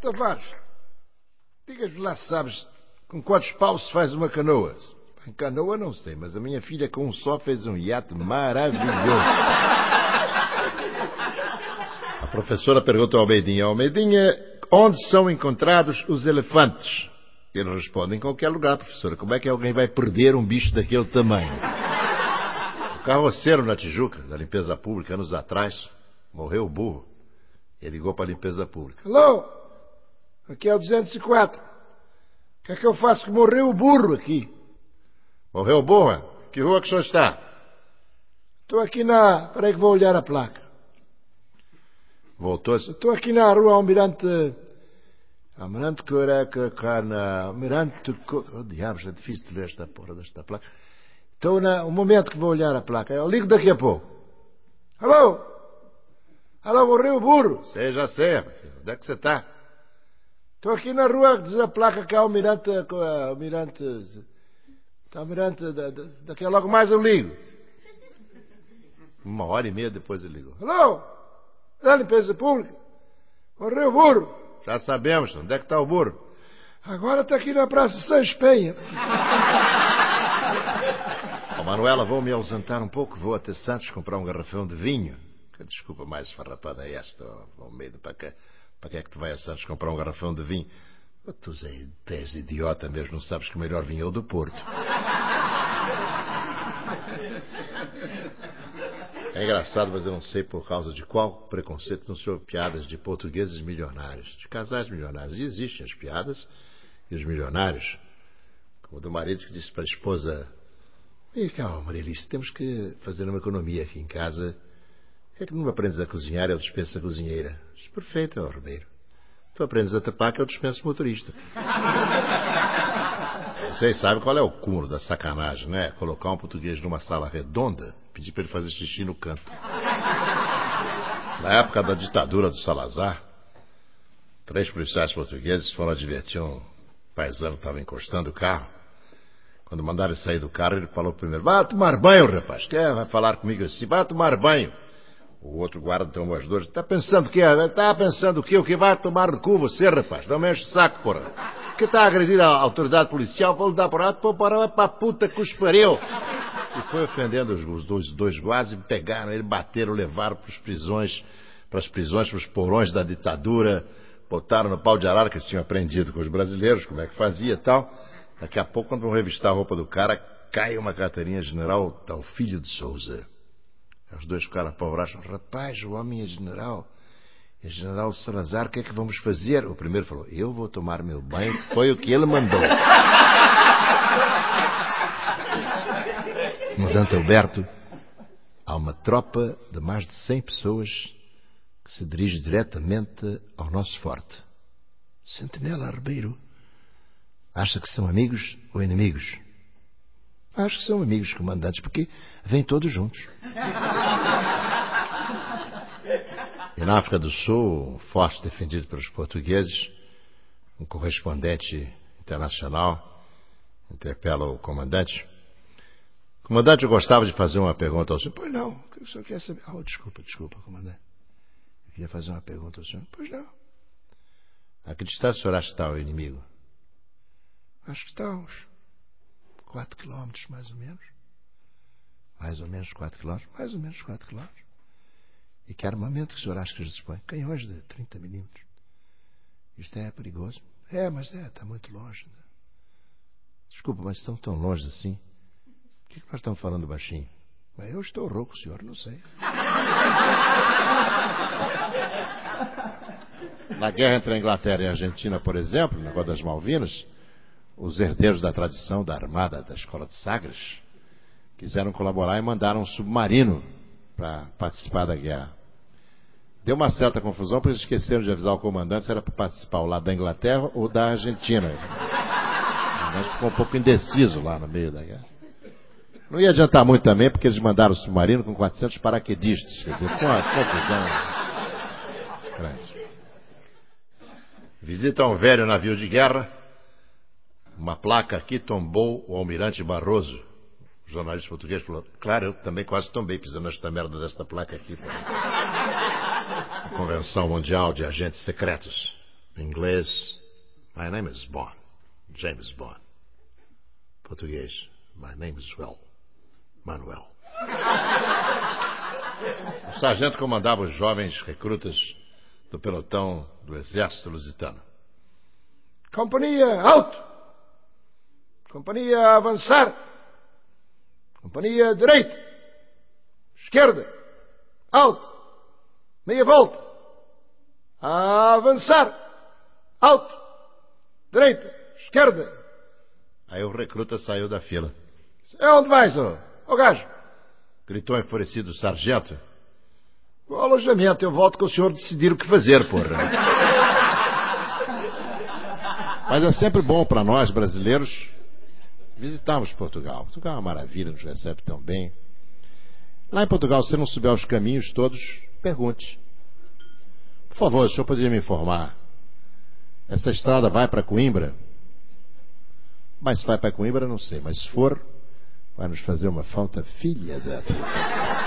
Tavares, digas-me lá se sabes com quantos paus se faz uma canoa. Em canoa não sei, mas a minha filha com um só fez um iate maravilhoso. A professora pergunta ao Almeidinha: Almeidinha, onde são encontrados os elefantes? Ele responde: em qualquer lugar, professora. Como é que alguém vai perder um bicho daquele tamanho? O carroceiro na Tijuca, da limpeza pública, anos atrás, morreu o burro. Ele ligou para a limpeza pública: alô, aqui é o 204. O que é que eu faço que morreu o burro aqui? Morreu o burro? Que rua que o senhor está? Estou aqui na... Peraí que vou olhar a placa. Voltou. Estou aqui na rua Almirante... Almirante Coracana... Almirante... Oh, diabos, é difícil de ler esta porra desta placa. Estou na... Um momento que vou olhar a placa. Eu ligo daqui a pouco. Alô? Alô, morreu o burro? Sei, já sei. Onde é que você está? Estou aqui na rua, diz a placa que é Almirante... Almirante... Daqui a logo mais eu ligo. 1h30 depois ele ligou. Alô? Da limpeza pública? Morreu o burro? Já sabemos. Onde é que está o burro? Agora está aqui na Praça Sancho Penha. Oh, Manuela, vou me ausentar um pouco. Vou até Santos comprar um garrafão de vinho. Que desculpa mais farrapada é esta, Almeida. Para que é que tu vai a Santos comprar um garrafão de vinho? Tu és idiota mesmo. Não sabes que o melhor vinho é o do Porto. É engraçado, mas eu não sei por causa de qual preconceito não se ouve piadas de portugueses milionários, de casais milionários. E existem as piadas e os milionários. Como o do marido que disse para a esposa: vem cá, Marilice, temos que fazer uma economia aqui em casa. Por que é que não aprendes a cozinhar e eu dispenso a cozinheira? Diz: perfeito, Ribeiro. Tu aprendes a tapar que eu dispenso motorista. Vocês sabem qual é o cúmulo da sacanagem, né? Colocar um português numa sala redonda, pedir para ele fazer xixi no canto. Na época da ditadura do Salazar, 3 policiais portugueses foram advertir um paisano que estava encostando o carro. Quando mandaram ele sair do carro, ele falou primeiro: vai tomar banho, rapaz. Quer vai falar comigo assim? Vai tomar banho. O outro guarda tomou as dores. Tá pensando o quê? Tá pensando o quê? O que vai tomar no cu você, rapaz? Não me enche o saco, porra. Que está a agredir a autoridade policial? Vou lhe dar por pô, para a puta que os pariu. E foi ofendendo os dois guardas e pegaram ele, bateram, levaram para as prisões, para os porões da ditadura, botaram no pau de arara que eles tinham aprendido com os brasileiros, como é que fazia e tal. Daqui a pouco, quando vão revistar a roupa do cara, cai uma carteirinha general Talfilho de Souza. Os dois ficaram apavorados. Rapaz, o homem é general. É general Salazar, o que é que vamos fazer? O primeiro falou: eu vou tomar meu banho, foi o que ele mandou. No Dante Alberto, há uma tropa de mais de 100 pessoas que se dirige diretamente ao nosso forte. Sentinela Ribeiro, acha que são amigos ou inimigos? Acho que são amigos, comandantes, porque vêm todos juntos. E na África do Sul, um forte defendido pelos portugueses, um correspondente internacional interpela o comandante. Comandante, eu gostava de fazer uma pergunta ao senhor. Pois não, o que o senhor quer saber? Oh, desculpa, comandante. Eu queria fazer uma pergunta ao senhor. Pois não. A que distância o senhor acha que está o inimigo? Acho que está a uns 4 quilómetros, mais ou menos. Mais ou menos 4 quilómetros. Mais ou menos 4 quilómetros. E que armamento que o senhor acha que eles dispõem? Canhões de 30 milímetros. Isto é perigoso. Mas está muito longe. Né? Desculpa, mas estão tão longe assim. Por que nós estamos falando baixinho? Mas eu estou rouco, senhor, não sei. Na guerra entre a Inglaterra e a Argentina, por exemplo, no negócio das Malvinas, os herdeiros da tradição da Armada, da Escola de Sagres, quiseram colaborar e mandaram um submarino para participar da guerra. Deu uma certa confusão, porque eles esqueceram de avisar o comandante se era para participar o lado da Inglaterra ou da Argentina. O comandante ficou um pouco indeciso lá no meio da guerra. Não ia adiantar muito também, porque eles mandaram o submarino com 400 paraquedistas. Quer dizer, com uma confusão grande. Visita a um velho navio de guerra. Uma placa aqui tombou o almirante Barroso. O jornalista português falou: claro, eu também quase tombei pisando nesta merda desta placa aqui. A Convenção Mundial de Agentes Secretos. Em inglês, my name is Bond. James Bond. Português, my name is Manuel. O sargento comandava os jovens recrutas do pelotão do exército lusitano. Companhia, alto! Companhia, avançar! Companhia, direita! Esquerda! Alto! Meia volta! Avançar! Alto! Direita! Esquerda! Aí o recruta saiu da fila. É onde vais, ô gajo? Gritou enfurecido o sargento. O alojamento, eu volto com o senhor decidir o que fazer, porra. Mas é sempre bom para nós, brasileiros, visitarmos Portugal. Portugal é uma maravilha, nos recebe tão bem. Lá em Portugal, se você não souber os caminhos todos, pergunte. Por favor, o senhor poderia me informar? Essa estrada vai para Coimbra? Mas se vai para Coimbra, não sei. Mas se for, vai nos fazer uma falta filha da...